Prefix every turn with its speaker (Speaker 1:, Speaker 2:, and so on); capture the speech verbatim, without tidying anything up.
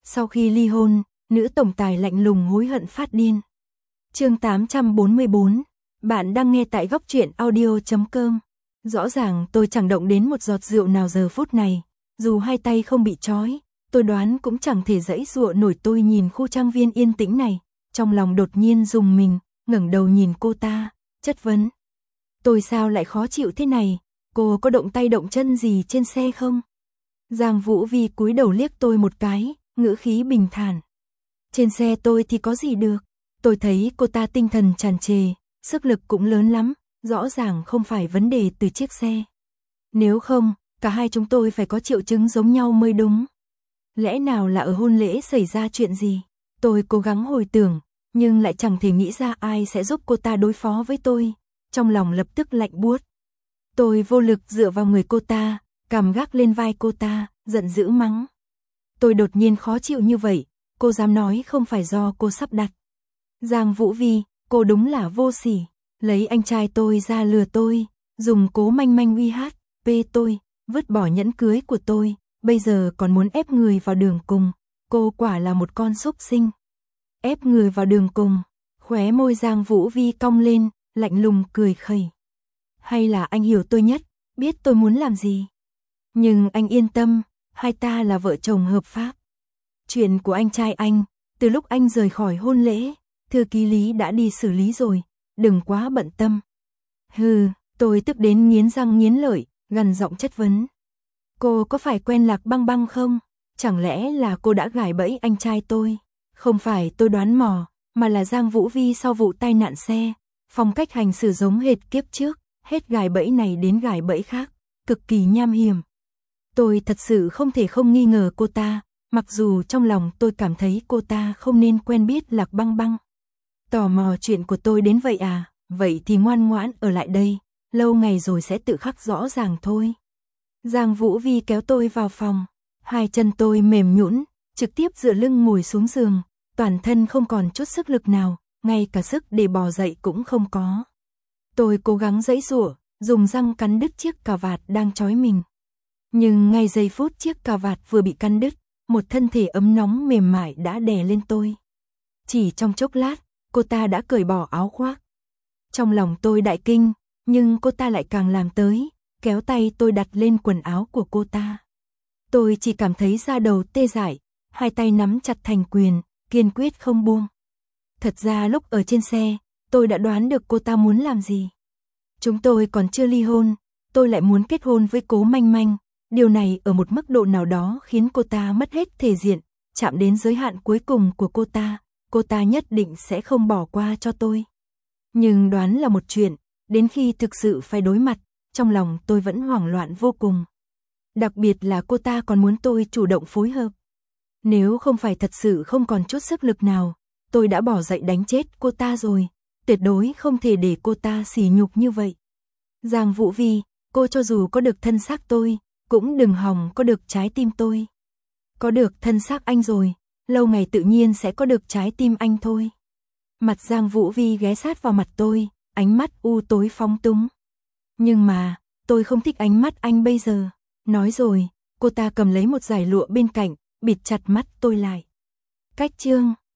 Speaker 1: Sau khi ly hôn, nữ tổng tài lạnh lùng hối hận phát điên. Chương tám trăm bốn mươi bốn, bạn đang nghe tại góc truyện audio chấm com. Rõ ràng tôi chẳng động đến một giọt rượu nào giờ phút này, dù hai tay không bị trói, tôi đoán cũng chẳng thể giãy giụa nổi. Tôi nhìn khu trang viên yên tĩnh này, trong lòng đột nhiên rùng mình, ngẩng đầu nhìn cô ta, chất vấn. Tôi sao lại khó chịu thế này, cô có động tay động chân gì trên xe không? Giang Vũ Vi cúi đầu liếc tôi một cái, ngữ khí bình thản. Trên xe tôi thì có gì được, tôi thấy cô ta tinh thần tràn trề, sức lực cũng lớn lắm, rõ ràng không phải vấn đề từ chiếc xe. Nếu không, cả hai chúng tôi phải có triệu chứng giống nhau mới đúng. Lẽ nào là ở hôn lễ xảy ra chuyện gì? Tôi cố gắng hồi tưởng, nhưng lại chẳng thể nghĩ ra ai sẽ giúp cô ta đối phó với tôi, trong lòng lập tức lạnh buốt. Tôi vô lực dựa vào người cô ta, cằm gác lên vai cô ta, giận dữ mắng. Tôi đột nhiên khó chịu như vậy, cô dám nói không phải do cô sắp đặt. Giang Vũ Vi, cô đúng là vô sỉ, lấy anh trai tôi ra lừa tôi, dùng Cố Manh Manh uy hát, pê tôi, vứt bỏ nhẫn cưới của tôi, bây giờ còn muốn ép người vào đường cùng, cô quả là một con súc sinh. Ép người vào đường cùng, khóe môi Giang Vũ Vi cong lên, lạnh lùng cười khẩy. Hay là anh hiểu tôi nhất, biết tôi muốn làm gì? Nhưng anh yên tâm, hai ta là vợ chồng hợp pháp. Chuyện của anh trai anh, từ lúc anh rời khỏi hôn lễ, thư ký Lý đã đi xử lý rồi, đừng quá bận tâm. Hừ, tôi tức đến nghiến răng nghiến lợi, gằn giọng chất vấn. Cô có phải quen Lạc Băng Băng không? Chẳng lẽ là cô đã gài bẫy anh trai tôi? Không phải tôi đoán mò, mà là Giang Vũ Vi sau vụ tai nạn xe, phong cách hành xử giống hệt kiếp trước, hết gài bẫy này đến gài bẫy khác, cực kỳ nham hiểm. Tôi thật sự không thể không nghi ngờ cô ta, mặc dù trong lòng tôi cảm thấy cô ta không nên quen biết Lạc Băng Băng. Tò mò chuyện của tôi đến vậy à, vậy thì ngoan ngoãn ở lại đây, lâu ngày rồi sẽ tự khắc rõ ràng thôi. Giang Vũ Vi kéo tôi vào phòng, hai chân tôi mềm nhũn, trực tiếp dựa lưng ngồi xuống giường, toàn thân không còn chút sức lực nào, ngay cả sức để bò dậy cũng không có. Tôi cố gắng giãy giụa, dùng răng cắn đứt chiếc cà vạt đang trói mình. Nhưng ngay giây phút chiếc cà vạt vừa bị cắn đứt, một thân thể ấm nóng mềm mại đã đè lên tôi. Chỉ trong chốc lát, cô ta đã cởi bỏ áo khoác. Trong lòng tôi đại kinh, nhưng cô ta lại càng làm tới, kéo tay tôi đặt lên quần áo của cô ta. Tôi chỉ cảm thấy da đầu tê dại, hai tay nắm chặt thành quyền, kiên quyết không buông. Thật ra lúc ở trên xe, tôi đã đoán được cô ta muốn làm gì. Chúng tôi còn chưa ly hôn, tôi lại muốn kết hôn với Cố Manh Manh. Điều này ở một mức độ nào đó khiến cô ta mất hết thể diện, chạm đến giới hạn cuối cùng của cô ta, cô ta nhất định sẽ không bỏ qua cho tôi. Nhưng đoán là một chuyện, đến khi thực sự phải đối mặt, trong lòng tôi vẫn hoảng loạn vô cùng. Đặc biệt là cô ta còn muốn tôi chủ động phối hợp. Nếu không phải thật sự không còn chút sức lực nào, tôi đã bỏ dậy đánh chết cô ta rồi, tuyệt đối không thể để cô ta sỉ nhục như vậy. Giang Vũ Vi, cô cho dù có được thân xác tôi, cũng đừng hòng có được trái tim tôi. Có được thân xác anh rồi, lâu ngày tự nhiên sẽ có được trái tim anh thôi. Mặt Giang Vũ Vi ghé sát vào mặt tôi, ánh mắt u tối phóng túng. Nhưng mà, tôi không thích ánh mắt anh bây giờ. Nói rồi, cô ta cầm lấy một dải lụa bên cạnh, bịt chặt mắt tôi lại. Cách chương